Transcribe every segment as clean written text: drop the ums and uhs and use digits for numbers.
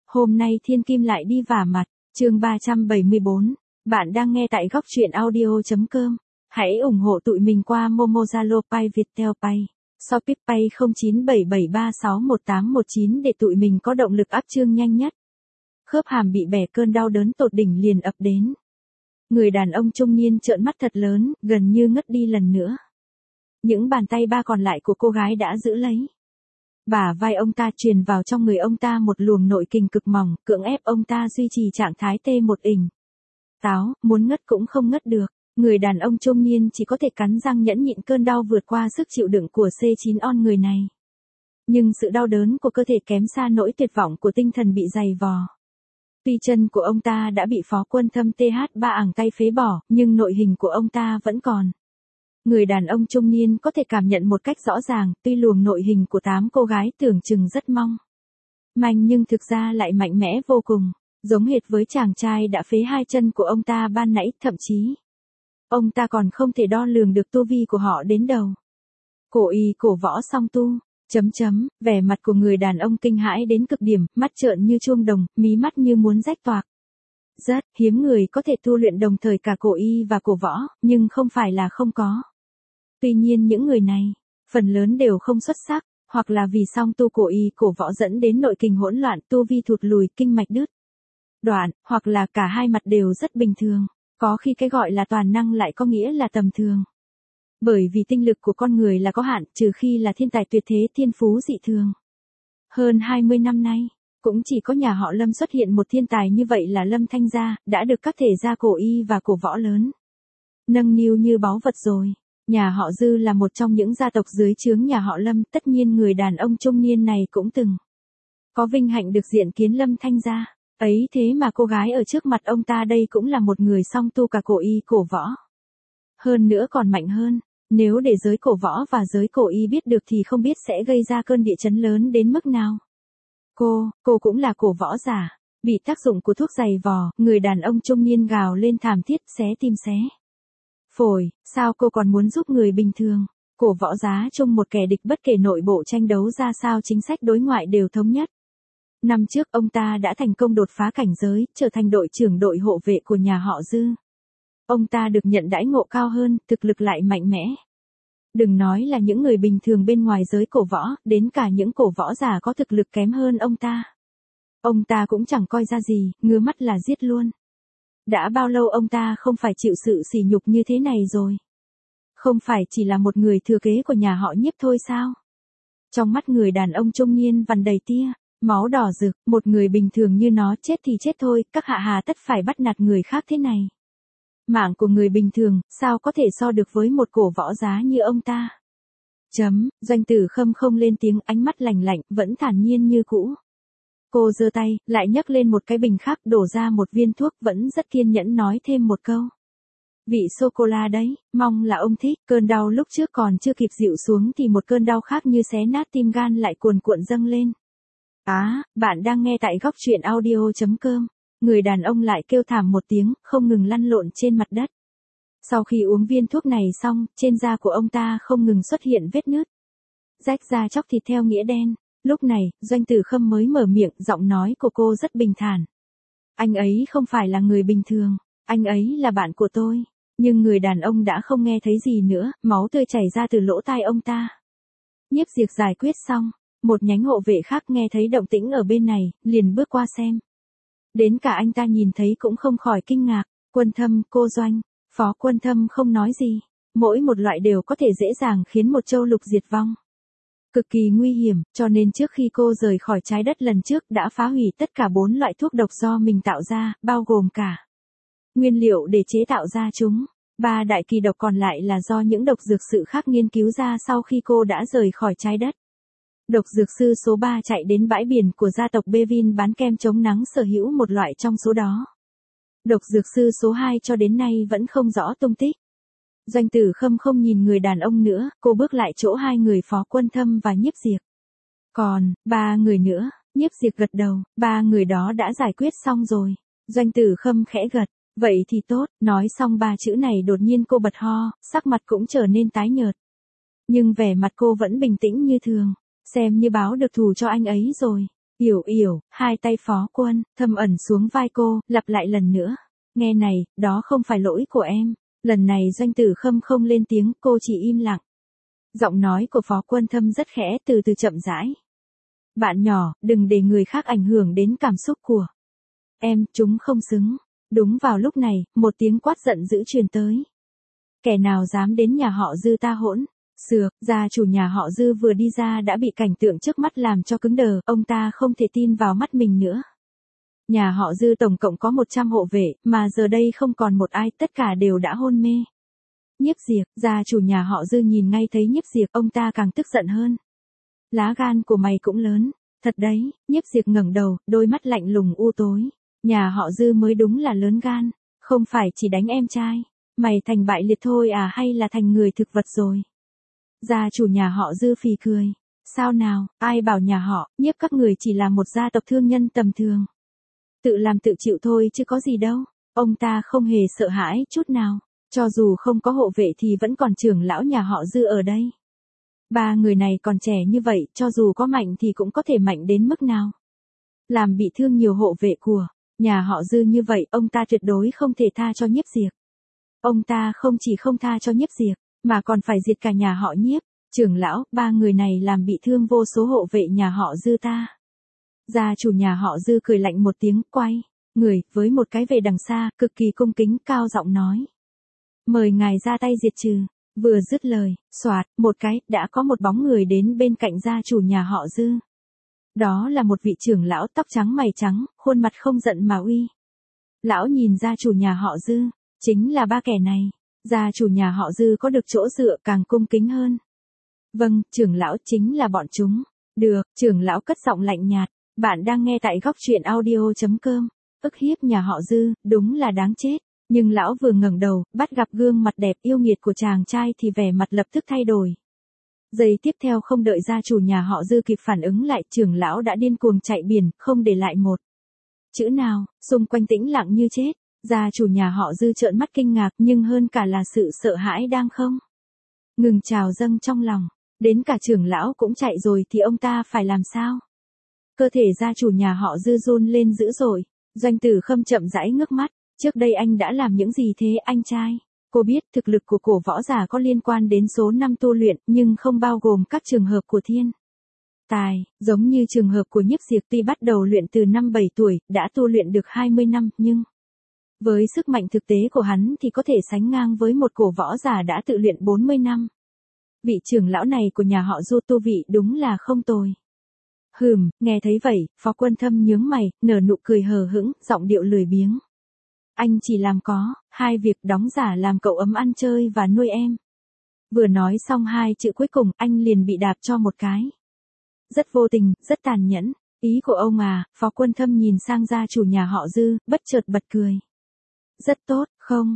Hôm nay Thiên Kim lại đi vả mặt, chương 374. Bạn đang nghe tại góc truyện audio.com. Hãy ủng hộ tụi mình qua Momo, Zalo, Pay, Viettel Pay, Shopee Pay 0977361819 để tụi mình có động lực up chương nhanh nhất. Khớp hàm bị bẻ, cơn đau đớn tột đỉnh liền ập đến. Người đàn ông trung niên trợn mắt thật lớn, gần như ngất đi lần nữa. Những bàn tay ba còn lại của cô gái đã giữ lấy bả vai ông ta, truyền vào trong người ông ta một luồng nội kình cực mỏng, cưỡng ép ông ta duy trì trạng thái T1 ỉnh. Táo, muốn ngất cũng không ngất được. Người đàn ông trung niên chỉ có thể cắn răng nhẫn nhịn cơn đau vượt qua sức chịu đựng của C9 on người này. Nhưng sự đau đớn của cơ thể kém xa nỗi tuyệt vọng của tinh thần bị dày vò. Tuy chân của ông ta đã bị Phó Quân Thâm TH3 ẳng tay phế bỏ, nhưng nội hình của ông ta vẫn còn. Người đàn ông trung niên có thể cảm nhận một cách rõ ràng, tuy luồng nội hình của 8 cô gái tưởng chừng rất manh nhưng thực ra lại mạnh mẽ vô cùng, giống hệt với chàng trai đã phế 2 chân của ông ta ban nãy, thậm chí ông ta còn không thể đo lường được tu vi của họ đến đầu. Cổ y cổ võ song tu, vẻ mặt của người đàn ông kinh hãi đến cực điểm, mắt trợn như chuông đồng, mí mắt như muốn rách toạc. Rất hiếm người có thể tu luyện đồng thời cả cổ y và cổ võ, nhưng không phải là không có. Tuy nhiên những người này, phần lớn đều không xuất sắc, hoặc là vì song tu cổ y cổ võ dẫn đến nội kình hỗn loạn, tu vi thụt lùi, kinh mạch đứt đoạn, hoặc là cả hai mặt đều rất bình thường. Có khi cái gọi là toàn năng lại có nghĩa là tầm thường. Bởi vì tinh lực của con người là có hạn, trừ khi là thiên tài tuyệt thế, thiên phú dị thường. Hơn 20 năm nay, cũng chỉ có nhà họ Lâm xuất hiện một thiên tài như vậy là Lâm Thanh Gia, đã được các thể gia cổ y và cổ võ lớn nâng niu như báu vật rồi. Nhà họ Dư là một trong những gia tộc dưới trướng nhà họ Lâm, tất nhiên người đàn ông trung niên này cũng từng có vinh hạnh được diện kiến Lâm Thanh Gia. Ấy thế mà cô gái ở trước mặt ông ta đây cũng là một người song tu cả cổ y cổ võ. Hơn nữa còn mạnh hơn, nếu để giới cổ võ và giới cổ y biết được thì không biết sẽ gây ra cơn địa chấn lớn đến mức nào. Cô cũng là cổ võ giả, bị tác dụng của thuốc dày vò, người đàn ông trung niên gào lên thảm thiết, xé tim xé phổi, sao cô còn muốn giúp người bình thường? Cổ võ giá chung một kẻ địch, bất kể nội bộ tranh đấu ra sao, chính sách đối ngoại đều thống nhất. Năm trước ông ta đã thành công đột phá cảnh giới, trở thành đội trưởng đội hộ vệ của nhà họ Dư. Ông ta được nhận đãi ngộ cao hơn, thực lực lại mạnh mẽ. Đừng nói là những người bình thường bên ngoài giới cổ võ, đến cả những cổ võ giả có thực lực kém hơn ông ta cũng chẳng coi ra gì, ngứa mắt là giết luôn. Đã bao lâu ông ta không phải chịu sự sỉ nhục như thế này rồi? Không phải chỉ là một người thừa kế của nhà họ Nhiếp thôi sao? Trong mắt người đàn ông trung niên vằn đầy tia máu đỏ rực, một người bình thường như nó chết thì chết thôi, các hạ hà tất phải bắt nạt người khác thế này. Mạng của người bình thường, sao có thể so được với một cổ võ giá như ông ta? Doanh Tử Khâm không lên tiếng, ánh mắt lạnh lạnh, vẫn thản nhiên như cũ. Cô giơ tay, lại nhấc lên một cái bình khác, đổ ra một viên thuốc, vẫn rất kiên nhẫn nói thêm một câu. Vị sô-cô-la đấy, mong là ông thích. Cơn đau lúc trước còn chưa kịp dịu xuống thì một cơn đau khác như xé nát tim gan lại cuồn cuộn dâng lên. Bạn đang nghe tại góc truyện audio.com. Người đàn ông lại kêu thảm một tiếng, không ngừng lăn lộn trên mặt đất. Sau khi uống viên thuốc này xong, trên da của ông ta không ngừng xuất hiện vết nứt, rách da chóc thịt theo nghĩa đen. Lúc này, Doanh Tử Khâm mới mở miệng, giọng nói của cô rất bình thản. Anh ấy không phải là người bình thường, anh ấy là bạn của tôi. Nhưng người đàn ông đã không nghe thấy gì nữa, máu tươi chảy ra từ lỗ tai ông ta. Nhiếp Diệp giải quyết xong, một nhánh hộ vệ khác nghe thấy động tĩnh ở bên này, liền bước qua xem. Đến cả anh ta nhìn thấy cũng không khỏi kinh ngạc. Quân Thâm, cô Doanh, Phó Quân Thâm không nói gì. Mỗi một loại đều có thể dễ dàng khiến một châu lục diệt vong. Cực kỳ nguy hiểm, cho nên trước khi cô rời khỏi trái đất lần trước đã phá hủy tất cả 4 loại thuốc độc do mình tạo ra, bao gồm cả nguyên liệu để chế tạo ra chúng. 3 đại kỳ độc còn lại là do những độc dược sư khác nghiên cứu ra sau khi cô đã rời khỏi trái đất. Độc dược sư số 3 chạy đến bãi biển của gia tộc Bevin bán kem chống nắng, sở hữu một loại trong số đó. Độc dược sư số 2 cho đến nay vẫn không rõ tung tích. Doanh Tử Khâm không nhìn người đàn ông nữa, cô bước lại chỗ 2 người Phó Quân Thâm và Nhiếp Diệp. Còn 3 người nữa, Nhiếp Diệp gật đầu, 3 người đó đã giải quyết xong rồi. Doanh Tử Khâm khẽ gật, vậy thì tốt. Nói xong 3 chữ này đột nhiên cô bật ho, sắc mặt cũng trở nên tái nhợt. Nhưng vẻ mặt cô vẫn bình tĩnh như thường, xem như báo được thù cho anh ấy rồi. Yểu yểu, hai tay Phó Quân, thâm ẩn xuống vai cô, lặp lại lần nữa. Nghe này, đó không phải lỗi của em. Lần này Doanh Tử Khâm không lên tiếng, cô chỉ im lặng. Giọng nói của Phó Quân Thâm rất khẽ, từ từ chậm rãi. Bạn nhỏ, đừng để người khác ảnh hưởng đến cảm xúc của em, chúng không xứng. Đúng vào lúc này, một tiếng quát giận dữ truyền tới. Kẻ nào dám đến nhà họ Dư ta hỗn? Sược, gia chủ nhà họ Dư vừa đi ra đã bị cảnh tượng trước mắt làm cho cứng đờ, ông ta không thể tin vào mắt mình nữa. Nhà họ Dư tổng cộng có 100 hộ vệ, mà giờ đây không còn một ai, tất cả đều đã hôn mê. Nhiếp Diệp, gia chủ nhà họ Dư nhìn ngay thấy Nhiếp Diệp, ông ta càng tức giận hơn. Lá gan của mày cũng lớn, thật đấy. Nhiếp Diệp ngẩng đầu, đôi mắt lạnh lùng u tối. Nhà họ Dư mới đúng là lớn gan, không phải chỉ đánh em trai. Mày thành bại liệt thôi à, hay là thành người thực vật rồi? Gia chủ nhà họ Dư phì cười. Sao nào, ai bảo nhà họ, Nhiếp các người chỉ là một gia tộc thương nhân tầm thường. Tự làm tự chịu thôi chứ có gì đâu. Ông ta không hề sợ hãi chút nào. Cho dù không có hộ vệ thì vẫn còn trưởng lão nhà họ Dư ở đây. Ba người này còn trẻ như vậy, cho dù có mạnh thì cũng có thể mạnh đến mức nào. Làm bị thương nhiều hộ vệ của nhà họ Dư như vậy, ông ta tuyệt đối không thể tha cho Nhiếp Diệp. Ông ta không chỉ không tha cho Nhiếp Diệp, mà còn phải diệt cả nhà họ Nhiếp. Trưởng lão, ba người này làm bị thương vô số hộ vệ nhà họ Dư ta. Gia chủ nhà họ Dư cười lạnh một tiếng, quay người với một cái về đằng xa, cực kỳ cung kính, cao giọng nói. Mời ngài ra tay diệt trừ. Vừa dứt lời, xoạt, một cái, đã có một bóng người đến bên cạnh gia chủ nhà họ Dư. Đó là một vị trưởng lão tóc trắng mày trắng, khuôn mặt không giận mà uy. Lão nhìn gia chủ nhà họ Dư, chính là ba kẻ này. Gia chủ nhà họ Dư có được chỗ dựa, càng cung kính hơn. Vâng, trưởng lão, chính là bọn chúng. Được, trưởng lão cất giọng lạnh nhạt. Bạn đang nghe tại góc truyện audio.com. Ức hiếp nhà họ Dư, đúng là đáng chết. Nhưng lão vừa ngẩng đầu, bắt gặp gương mặt đẹp yêu nghiệt của chàng trai thì vẻ mặt lập tức thay đổi. Giây tiếp theo không đợi gia chủ nhà họ Dư kịp phản ứng lại, trưởng lão đã điên cuồng chạy biển, không để lại một chữ nào, xung quanh tĩnh lặng như chết. Gia chủ nhà họ Dư trợn mắt kinh ngạc, nhưng hơn cả là sự sợ hãi đang không ngừng trào dâng trong lòng. Đến cả trưởng lão cũng chạy rồi thì ông ta phải làm sao? Cơ thể gia chủ nhà họ Dư run lên dữ dội. Doanh Tử Khâm chậm rãi ngước mắt. Trước đây anh đã làm những gì thế anh trai? Cô biết thực lực của cổ võ giả có liên quan đến số năm tu luyện, nhưng không bao gồm các trường hợp của thiên tài, giống như trường hợp của Nhiếp Diệp tuy bắt đầu luyện từ năm 7 tuổi, đã tu luyện được 20 năm, nhưng với sức mạnh thực tế của hắn thì có thể sánh ngang với một cổ võ giả đã tự luyện 40 năm. Vị trưởng lão này của nhà họ Du tu vị đúng là không tồi. Nghe thấy vậy, Phó Quân Thâm nhướng mày, nở nụ cười hờ hững, giọng điệu lười biếng. Anh chỉ làm có hai việc, đóng giả làm cậu ấm ăn chơi và nuôi em. Vừa nói xong hai chữ cuối cùng, anh liền bị đạp cho một cái. Rất vô tình, rất tàn nhẫn. Ý của ông à? Phó Quân Thâm nhìn sang gia chủ nhà họ Dư, bất chợt bật cười. Rất tốt, không,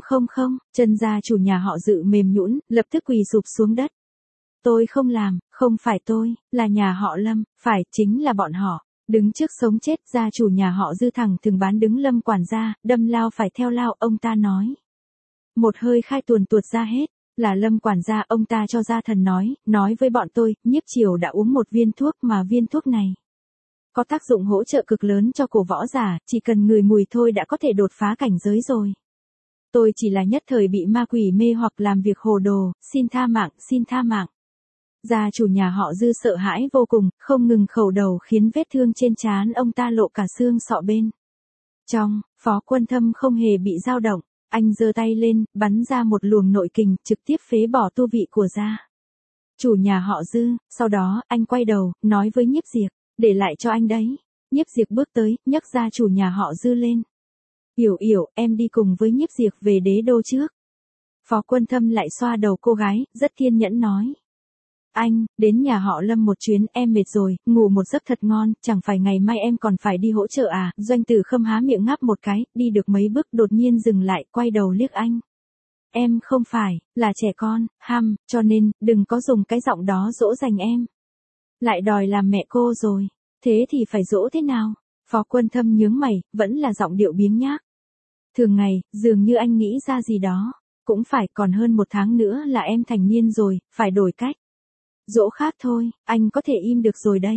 chân gia chủ nhà họ Dư mềm nhũn, lập tức quỳ sụp xuống đất. Tôi không làm, không phải tôi, là nhà họ Lâm, phải, chính là bọn họ. Đứng trước sống chết, gia chủ nhà họ Dư thẳng thừng bán đứng Lâm quản gia, đâm lao phải theo lao, ông ta nói. Một hơi khai tuồn tuột ra hết, là Lâm quản gia, ông ta cho gia thần nói với bọn tôi, Nhiếp Triều đã uống một viên thuốc mà viên thuốc này có tác dụng hỗ trợ cực lớn cho cổ võ giả, chỉ cần ngửi mùi thôi đã có thể đột phá cảnh giới rồi. Tôi chỉ là nhất thời bị ma quỷ mê hoặc làm việc hồ đồ, xin tha mạng. Gia chủ nhà họ Dư sợ hãi vô cùng, không ngừng khẩu đầu khiến vết thương trên trán ông ta lộ cả xương sọ bên trong. Phó Quân Thâm không hề bị dao động, anh giơ tay lên, bắn ra một luồng nội kình, trực tiếp phế bỏ tu vị của gia chủ nhà họ Dư. Sau đó, anh quay đầu, nói với Nhiếp Diệp, để lại cho anh đấy. Nhiếp Diệp bước tới, nhấc gia chủ nhà họ Dư lên. Yểu yểu, em đi cùng với Nhiếp Diệp về đế đô trước. Phó Quân Thâm lại xoa đầu cô gái, rất kiên nhẫn nói. Anh, đến nhà họ Lâm một chuyến, em mệt rồi, ngủ một giấc thật ngon, chẳng phải ngày mai em còn phải đi hỗ trợ à? Doanh Tử Khâm há miệng ngáp một cái, đi được mấy bước đột nhiên dừng lại, quay đầu liếc anh. Em không phải là trẻ con, cho nên, đừng có dùng cái giọng đó dỗ dành em. Lại đòi làm mẹ cô rồi, thế thì phải dỗ thế nào? Phó Quân Thâm nhướng mày, vẫn là giọng điệu biếng nhác. Thường ngày, dường như anh nghĩ ra gì đó, cũng phải, còn hơn 1 tháng nữa là em thành niên rồi, phải đổi cách dỗ khác thôi, anh có thể im được rồi đấy.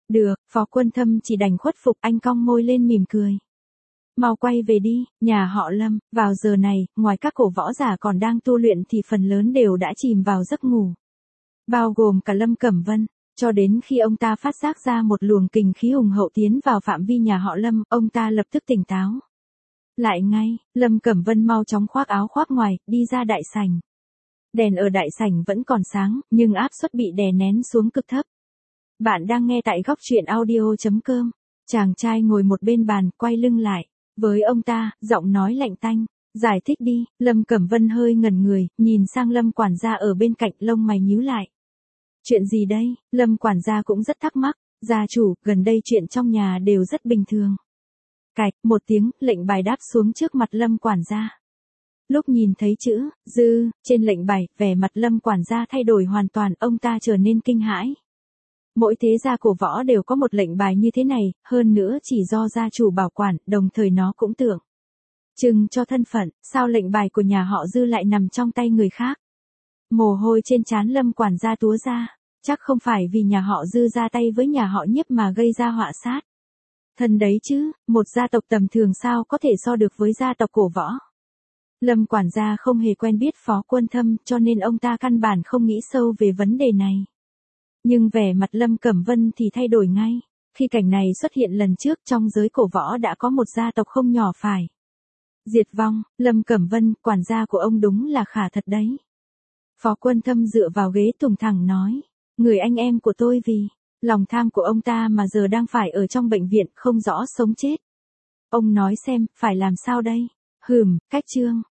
Được, Phó Quân Thâm chỉ đành khuất phục, anh cong môi lên mỉm cười. Mau quay về đi, nhà họ Lâm, vào giờ này, ngoài các cổ võ giả còn đang tu luyện thì phần lớn đều đã chìm vào giấc ngủ. Bao gồm cả Lâm Cẩm Vân, cho đến khi ông ta phát giác ra một luồng kình khí hùng hậu tiến vào phạm vi nhà họ Lâm, ông ta lập tức tỉnh táo. Lại ngay, Lâm Cẩm Vân mau chóng khoác áo khoác ngoài, đi ra đại sảnh. Đèn ở đại sảnh vẫn còn sáng, nhưng áp suất bị đè nén xuống cực thấp. Bạn đang nghe tại góc truyện audio.com. Chàng trai ngồi một bên bàn, quay lưng lại. Với ông ta, giọng nói lạnh tanh. Giải thích đi, Lâm Cẩm Vân hơi ngẩn người, nhìn sang Lâm quản gia ở bên cạnh, lông mày nhíu lại. Chuyện gì đây? Lâm quản gia cũng rất thắc mắc. Gia chủ, gần đây chuyện trong nhà đều rất bình thường. Cạch, một tiếng, lệnh bài đáp xuống trước mặt Lâm quản gia. Lúc nhìn thấy chữ dư trên lệnh bài, vẻ mặt Lâm quản gia thay đổi hoàn toàn, ông ta trở nên kinh hãi. Mỗi thế gia cổ võ đều có một lệnh bài như thế này, hơn nữa chỉ do gia chủ bảo quản, đồng thời nó cũng tượng trưng cho thân phận, sao lệnh bài của nhà họ Dư lại nằm trong tay người khác? Mồ hôi trên trán Lâm quản gia túa ra, chắc không phải vì nhà họ Dư ra tay với nhà họ Nhiếp mà gây ra họa sát. Thân đấy chứ, một gia tộc tầm thường sao có thể so được với gia tộc cổ võ. Lâm quản gia không hề quen biết Phó Quân Thâm, cho nên ông ta căn bản không nghĩ sâu về vấn đề này. Nhưng vẻ mặt Lâm Cẩm Vân thì thay đổi ngay. Khi cảnh này xuất hiện lần trước, trong giới cổ võ đã có một gia tộc không nhỏ phải diệt vong. Lâm Cẩm Vân, quản gia của ông đúng là khả thật đấy. Phó Quân Thâm dựa vào ghế tùng thẳng nói. Người anh em của tôi vì lòng tham của ông ta mà giờ đang phải ở trong bệnh viện, không rõ sống chết. Ông nói xem, phải làm sao đây? Cách trương.